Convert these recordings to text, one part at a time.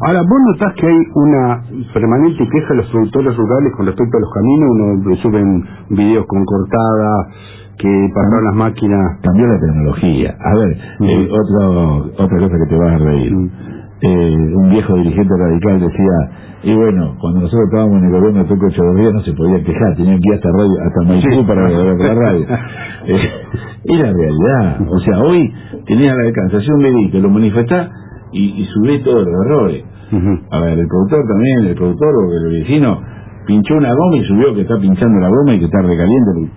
Ahora, ¿vos notás que hay una permanente queja de los productores rurales con respecto a los caminos? Uno suben videos con cortadas, que pasaron las máquinas. Cambió la tecnología. A ver, otra cosa que te vas a reír. Un viejo dirigente radical decía, y bueno, cuando nosotros estábamos en el gobierno de Tuco Echeverría no se podía quejar, tenían que ir hasta Maipú para ver la radio. Es la realidad. O sea, hoy tenías la alcanzación de que lo manifestás y subís todos los errores. A ver, el productor o el vecino pinchó una goma y subió que está pinchando la goma y que está recaliente.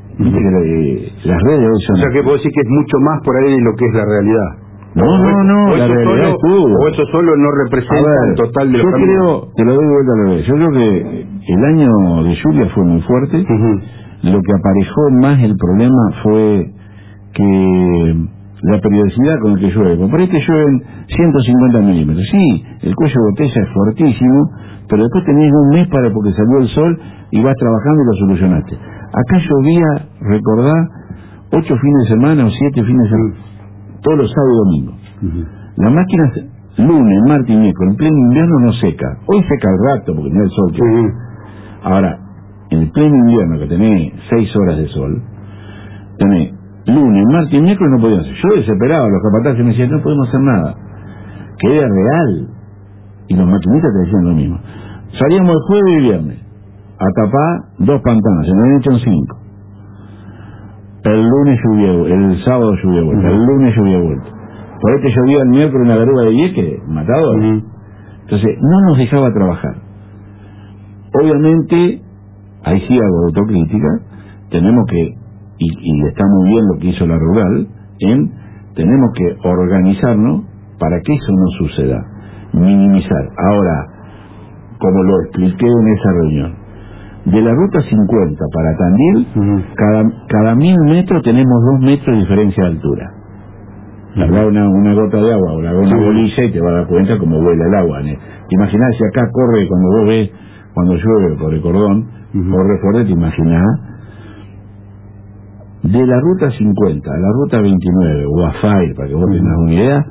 Las redes hoy son... O sea que vos decís que es mucho más por ahí de lo que es la realidad. No, la realidad estuvo. O eso solo no representa el total de los caminos. Yo creo, te lo doy vuelta al revés, yo creo que el año de lluvia fue muy fuerte. Lo que aparejó más el problema fue que la periodicidad con la que llueve. Por ahí que llueven 150 milímetros. Sí, el cuello de botella es fuertísimo, pero después tenés un mes porque salió el sol y vas trabajando y lo solucionaste. Acá llovía, recordá, 8 fines de semana o 7 fines de semana, todos los sábados y domingos. La máquina lunes, martes y miércoles, en pleno invierno no seca. Hoy seca al rato porque no hay el sol. Ahora, en el pleno invierno que tenés 6 horas de sol, tenés lunes, martes y miércoles no podían hacer. Yo desesperado, los capataces me decían, no podemos hacer nada. Que era real. Y los maquinistas te decían lo mismo. Salíamos el jueves y viernes a tapar 2 pantanos, se nos habían hecho 5. El lunes llovía, el sábado llovía vuelta, el lunes llovía vuelta. Por ahí que llovía el miércoles en la garuga de Vieques, matador. Entonces, no nos dejaba trabajar. Obviamente, ahí sí hago autocrítica, tenemos que, y está muy bien lo que hizo la rural, tenemos que organizarnos para que eso no suceda, minimizar. Ahora, como lo expliqué en esa reunión, de la ruta 50 para Tandil, cada 1000 metros tenemos 2 metros de diferencia de altura. Larga una gota de agua o larga una bolilla y te vas a dar cuenta cómo vuela el agua. Imaginás si acá corre, cuando vos ves, cuando llueve por el cordón, corre fuerte, te imaginás. De la ruta 50 a la ruta 29 o a Fire, para que vos tengas una idea,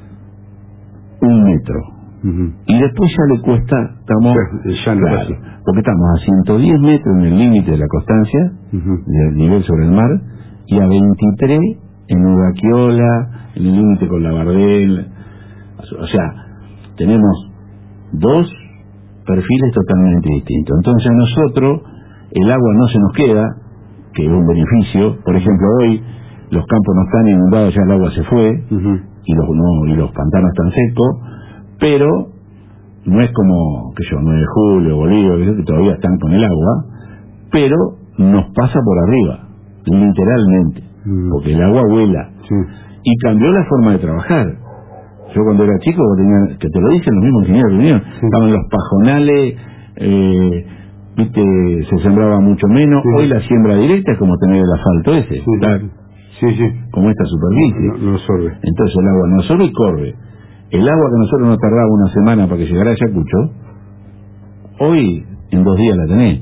1 metro. Y después ya le cuesta, porque estamos a 110 metros en el límite de la constancia, del nivel sobre el mar, y a 23 en Udaquiola, en el límite con la Bardel. O sea, tenemos 2 perfiles totalmente distintos. Entonces a nosotros el agua no se nos queda, que es un beneficio. Por ejemplo, hoy los campos no están inundados, ya el agua se fue, y los pantanos están secos, pero no es como, 9 de julio, Bolívar, que todavía están con el agua, pero nos pasa por arriba, literalmente, porque el agua vuela. Y cambió la forma de trabajar. Yo cuando era chico, que te lo dicen los mismos ingenieros de reunión, estaban los pajonales, se sembraba mucho menos. Hoy la siembra directa es como tener el asfalto ese, como esta superficie. No absorbe. Entonces el agua no absorbe y corre. El agua que nosotros nos tardaba una semana para que llegara a Ayacucho, hoy en 2 días la tenés.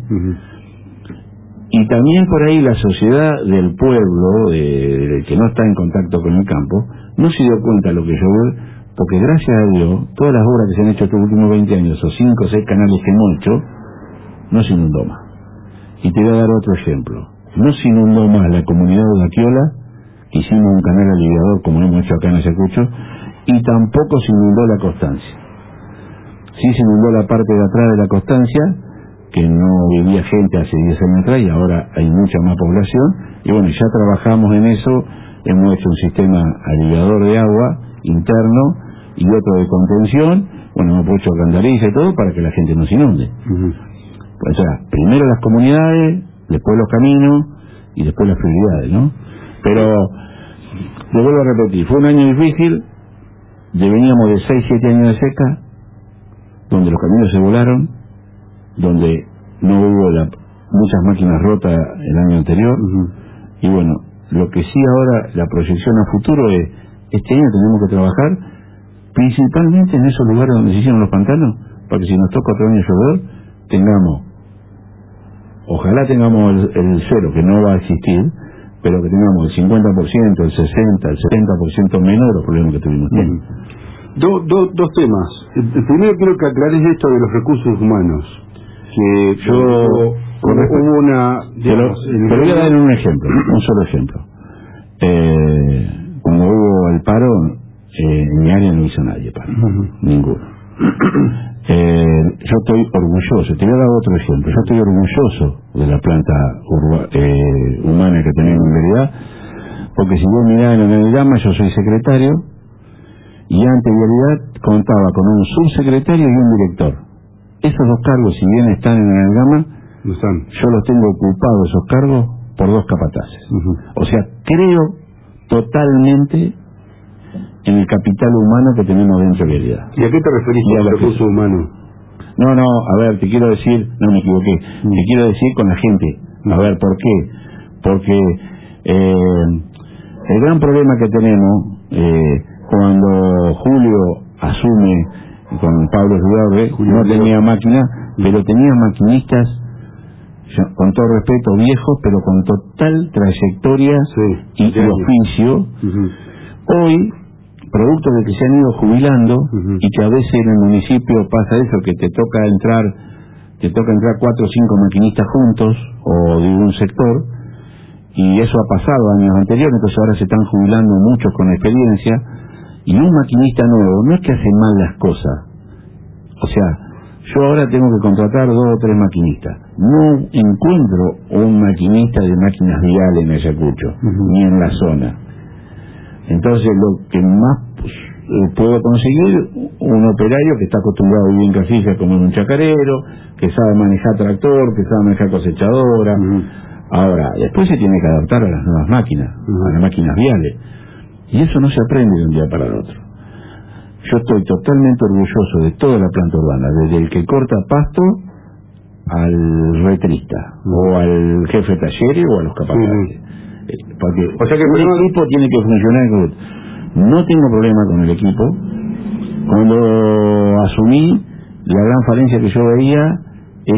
Y también por ahí la sociedad del pueblo, del que no está en contacto con el campo, no se dio cuenta de lo que yo veo, porque gracias a Dios, todas las obras que se han hecho estos últimos 20 años, esos 5 o 6 canales que hemos hecho, no se inundó más. Y te voy a dar otro ejemplo. No se inundó más la comunidad de Udaquiola, hicimos un canal aliviador como hemos hecho acá en Ayacucho, y tampoco se inundó la Constancia. Sí se inundó la parte de atrás de la Constancia, que no vivía gente hace 10 años atrás y ahora hay mucha más población, y bueno, ya trabajamos en eso, hemos hecho un sistema aliviador de agua interno y otro de contención, bueno, hemos hecho alcantarilla y todo para que la gente no se inunde. O sea, primero las comunidades, después los caminos y después las prioridades, ¿no? Pero, te vuelvo a repetir, fue un año difícil, veníamos de 6-7 años de seca, donde los caminos se volaron, donde no hubo muchas máquinas rotas el año anterior, y bueno, lo que sí ahora, la proyección a futuro es, este año tenemos que trabajar principalmente en esos lugares donde se hicieron los pantanos, para que si nos toca otro año llover, ojalá tengamos el 0, que no va a existir, pero que tengamos el 50%, el 60%, el 70% menos de los problemas que tuvimos. Dos temas. El primero quiero que aclares esto de los recursos humanos. Que hubo una... Te voy a dar un ejemplo, un solo ejemplo. Cuando hubo el paro, en mi área no hizo nadie paro, ninguno. Yo estoy orgulloso, te voy a dar otro ejemplo. Yo estoy orgulloso de la planta humana que tenemos en realidad, porque si vos mirás en el organigrama, yo soy secretario, y antes de realidad contaba con un subsecretario y un director. Esos dos cargos, si bien están en el organigrama, yo los tengo ocupados, esos cargos, por dos capataces. O sea, creo totalmente en el capital humano que tenemos dentro de la realidad. ¿Y a qué te referís con el recurso humano? No, a ver, te quiero decir, no me equivoqué, te quiero decir con la gente. A ver, ¿por qué? Porque el gran problema que tenemos, cuando Julio asume con Pablo Rudolphe, no tenía máquina, pero tenía maquinistas, con todo respeto, viejos, pero con total trayectoria y oficio. Hoy, producto de que se han ido jubilando, y que a veces en el municipio pasa eso, que te toca entrar 4 o 5 maquinistas juntos, o de un sector, y eso ha pasado años anteriores, entonces ahora se están jubilando muchos con experiencia, y un maquinista nuevo no es que hace mal las cosas. O sea, yo ahora tengo que contratar 2 o 3 maquinistas. No encuentro un maquinista de máquinas viales en Ayacucho, ni en la zona. Entonces lo que más puedo conseguir, un operario que está acostumbrado a vivir en casilla como en un chacarero, que sabe manejar tractor, que sabe manejar cosechadora. Ahora, después se tiene que adaptar a las nuevas máquinas, a las máquinas viales. Y eso no se aprende de un día para el otro. Yo estoy totalmente orgulloso de toda la planta urbana, desde el que corta pasto al retrista, o al jefe de talleres, o a los capataces. Porque, o sea que el equipo tiene que funcionar. No tengo problema con el equipo. Cuando asumí, la gran falencia que yo veía es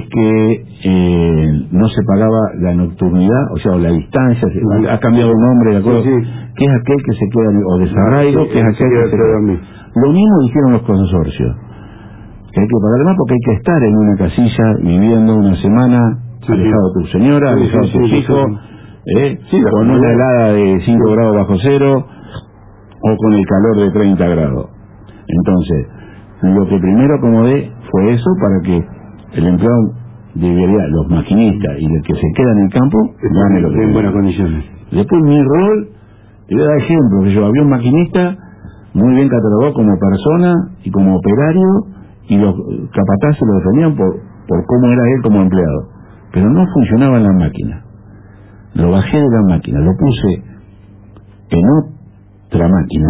que no se pagaba la nocturnidad, o sea, la distancia. Ha cambiado el nombre, ¿de acuerdo? Que es aquel que se queda, o desarraigo, que es aquel que se queda. Lo mismo dijeron los consorcios, que hay que pagar más porque hay que estar en una casilla viviendo una semana, alejado de tu señora, alejado de tus hijos, con una helada de 5 grados bajo cero, o con el calor de 30 grados. Entonces, lo que primero acomodé fue eso, para que el empleado debería, los maquinistas y el que se queda en el campo, gane lo que en buenas condiciones. Después mi rol, te voy a dar ejemplo, que yo había un maquinista muy bien catalogado como persona y como operario, y los capataces lo defendían por cómo era él como empleado, pero no funcionaba en la máquina. Lo bajé de la máquina, lo puse en otra máquina,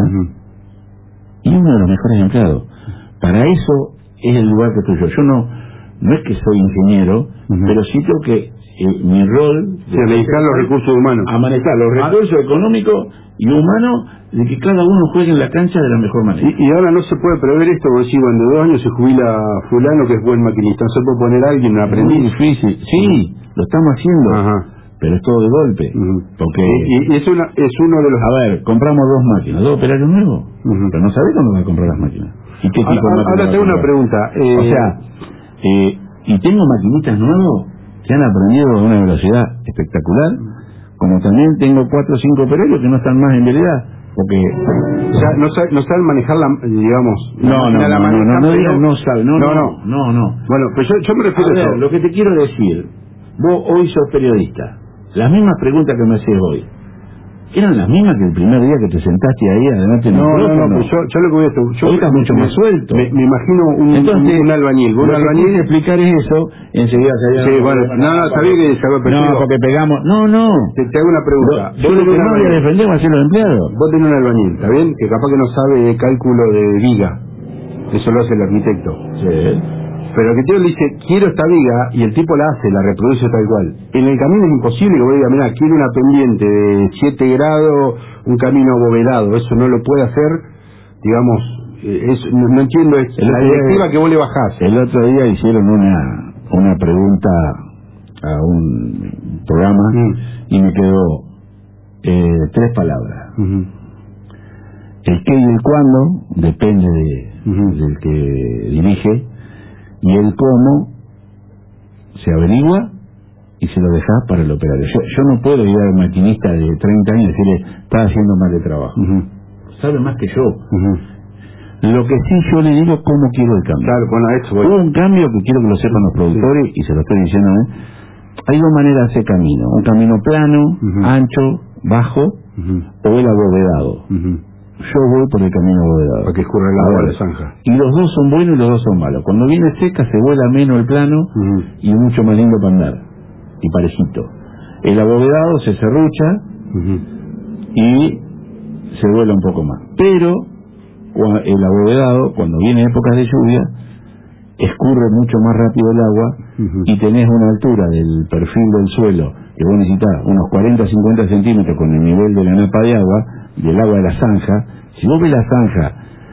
y uno de los mejores empleados. Para eso es el lugar que estoy yo. Yo no es que soy ingeniero, pero sí creo que mi rol de manejar los recursos humanos, a manejar los recursos económicos y humanos, de que cada uno juegue en la cancha de la mejor manera. Y ahora no se puede prever esto, porque si cuando 2 años se jubila fulano que es buen maquinista, no se puede poner a alguien, un aprendiz. Muy difícil. Sí, lo estamos haciendo, pero es todo de golpe. Porque y es uno de los... A ver, compramos 2 máquinas, 2 operarios nuevos, pero no sabés cuándo van a comprar las máquinas. ¿Y qué tipo de máquinas? Ahora tengo una pregunta. O sea, y tengo maquinistas nuevos que han aprendido a una velocidad espectacular, como también tengo 4 o 5 operarios que no están más en realidad, porque... O sea, no saben manejar digamos... No saben. Bueno, pues yo me refiero a eso. Lo que te quiero decir, vos hoy sos periodista, las mismas preguntas que me haces hoy, ¿eran las mismas que el primer día que te sentaste ahí adelante? No, pues yo lo que voy a hacer... Hoy estás mucho más suelto. Me imagino un albañil. Un albañil de explicar eso, enseguida se sí, bueno, sabía que se había perdido. No, porque pegamos... No. Te hago una pregunta. Yo lo que no voy a defender va a ser los empleados. Vos tenés un albañil, ¿está bien? Que capaz que no sabe de cálculo de viga. Eso lo hace el arquitecto. Sí. Pero el arquitecto le dice, quiero esta viga, y el tipo la hace, la reproduce tal cual. En el camino es imposible que vos digas, mira, quiero una pendiente de 7 grados, un camino abovedado. Eso no lo puede hacer, digamos, no entiendo, es la directiva que vos le bajás. El otro día hicieron una pregunta a un programa y me quedó 3 palabras. El qué y el cuándo depende del que dirige, y el cómo se averigua y se lo deja para el operario. Yo no puedo ir al maquinista de 30 años y decirle, está haciendo mal de trabajo. Sabe más que yo. Lo que sí yo le digo, cómo quiero el cambio. Claro, bueno, a eso voy. Un cambio que quiero que lo sepan los productores, y se lo estoy diciendo, hay dos maneras de hacer camino: un camino plano, ancho, bajo, o el abovedado. Yo voy por el camino abovedado, para que escurra el agua de la zanja. Y los dos son buenos y los dos son malos. Cuando viene seca se vuela menos el plano, y mucho más lindo para andar y parejito. El abovedado se serrucha y se vuela un poco más. Pero el abovedado, cuando viene épocas de lluvia, escurre mucho más rápido el agua, y tenés una altura del perfil del suelo que vos necesitas unos 40-50 centímetros con el nivel de la napa de agua, del agua de la zanja. Si vos ves la zanja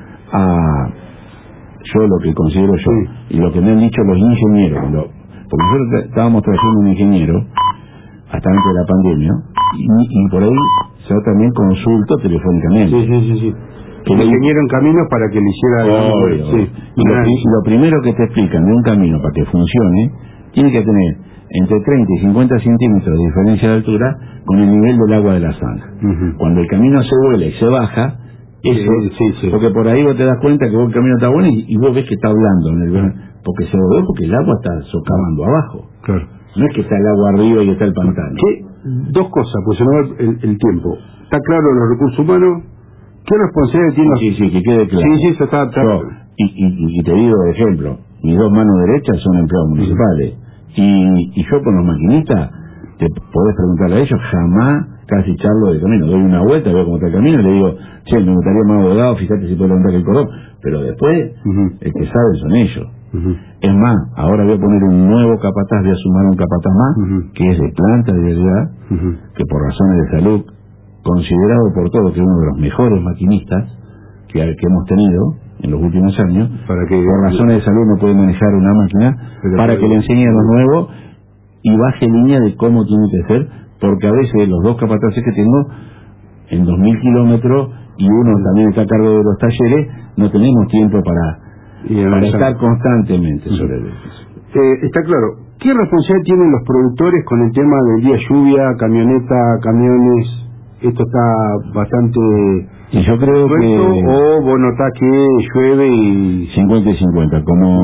yo lo que considero yo, y lo que me han dicho los ingenieros, porque nosotros estábamos trayendo un ingeniero hasta antes de la pandemia, y por ahí yo también consulto telefónicamente. Sí. El ingeniero en caminos para que le hiciera... Y lo primero que te explican de un camino para que funcione, tiene que tener entre 30 y 50 centímetros de diferencia de altura con el nivel del agua de la zanja. Cuando el camino se vuela y se baja, porque por ahí vos te das cuenta que el camino está bueno, y vos ves que está hablando, porque se volvió, porque el agua está socavando abajo. Claro. No es que está el agua arriba y está el pantano. Dos cosas, pues se me va el tiempo. Está claro los recursos humanos. ¿Qué responsabilidad tiene? Sí, que quede claro. Sí, eso está claro. Y te digo, de ejemplo, mis dos manos derechas son empleados municipales. Y yo con los maquinistas, te podés preguntarle a ellos, jamás casi charlo de camino. Doy una vuelta, veo cómo está el camino, y le digo, che, me gustaría más abogado, fíjate si puedo levantar el cordón. Pero después, el que sabe son ellos. Es más, ahora voy a poner un nuevo capataz, voy a sumar un capataz más, que es de planta de vialidad, que por razones de salud, considerado por todos que es uno de los mejores maquinistas que hemos tenido en los últimos años, por razones de salud no puede manejar una máquina, para que le enseñe a los nuevos y baje línea de cómo tiene que ser, porque a veces los dos capataces que tengo en 2000 kilómetros, y uno también está a cargo de los talleres, no tenemos tiempo para estar constantemente sobre eso. Está claro. ¿Qué responsabilidad tienen los productores con el tema del día lluvia, camioneta, camiones? Esto está bastante... Y yo creo que... ¿O vos notás que llueve y... 50 y 50.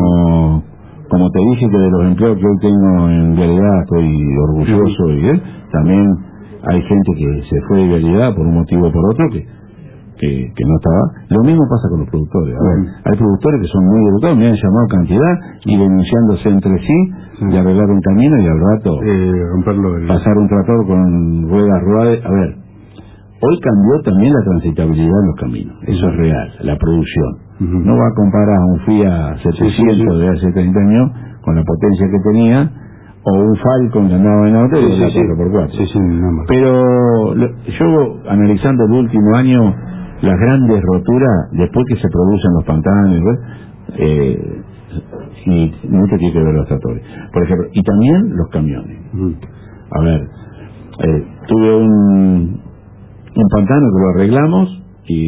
Como te dije, que de los empleos que hoy tengo en Vialidad estoy orgulloso, y también hay gente que se fue de Vialidad por un motivo o por otro que no estaba. Lo mismo pasa con los productores. A ver, hay productores que son muy educados, me han llamado cantidad y denunciándose entre sí de arreglar un camino, y al rato pasar un tractor con ruedas. A ver, hoy cambió también la transitabilidad en los caminos, eso es real, la producción. No va a comparar a un Fiat 700 de hace 30 años con la potencia que tenía, o un Falcon que andaba en auto y la 4x4. Pero yo, analizando el último año, las grandes roturas, después que se producen los pantanos, y mucho tiene que ver los tractores, por ejemplo, y también los camiones. A ver, tuve un pantano que lo arreglamos,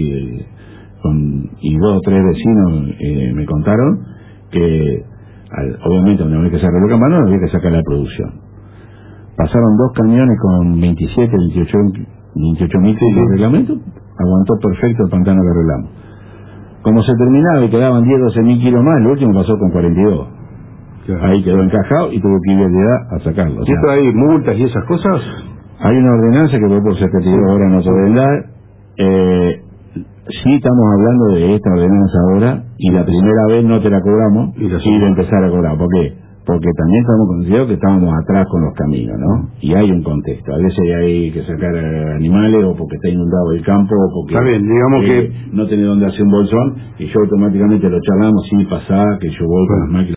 y 2 o 3 vecinos me contaron que obviamente una vez que se arregló el pantano había que sacar la producción. Pasaron 2 camiones con 27, 28 mil de reglamento, aguantó perfecto el pantano que arreglamos. Como se terminaba y quedaban 10, 12 mil kilos más, el último pasó con 42. Claro. Ahí quedó encajado y tuvo que ir a sacarlo. ¿Y hay multas y esas cosas? Hay una ordenanza que por 72 horas no pueden dar. Sí estamos hablando de esta ordenanza ahora, y la primera vez no te la cobramos, y de empezar a cobrar. ¿Por qué? Porque también estamos considerados que estábamos atrás con los caminos, ¿no? Y hay un contexto. A veces hay que sacar animales, o porque está inundado el campo, o porque está bien, digamos que no tiene donde hacer un bolsón, y yo automáticamente lo charlamos, sí, pasá, que yo voy con las máquinas.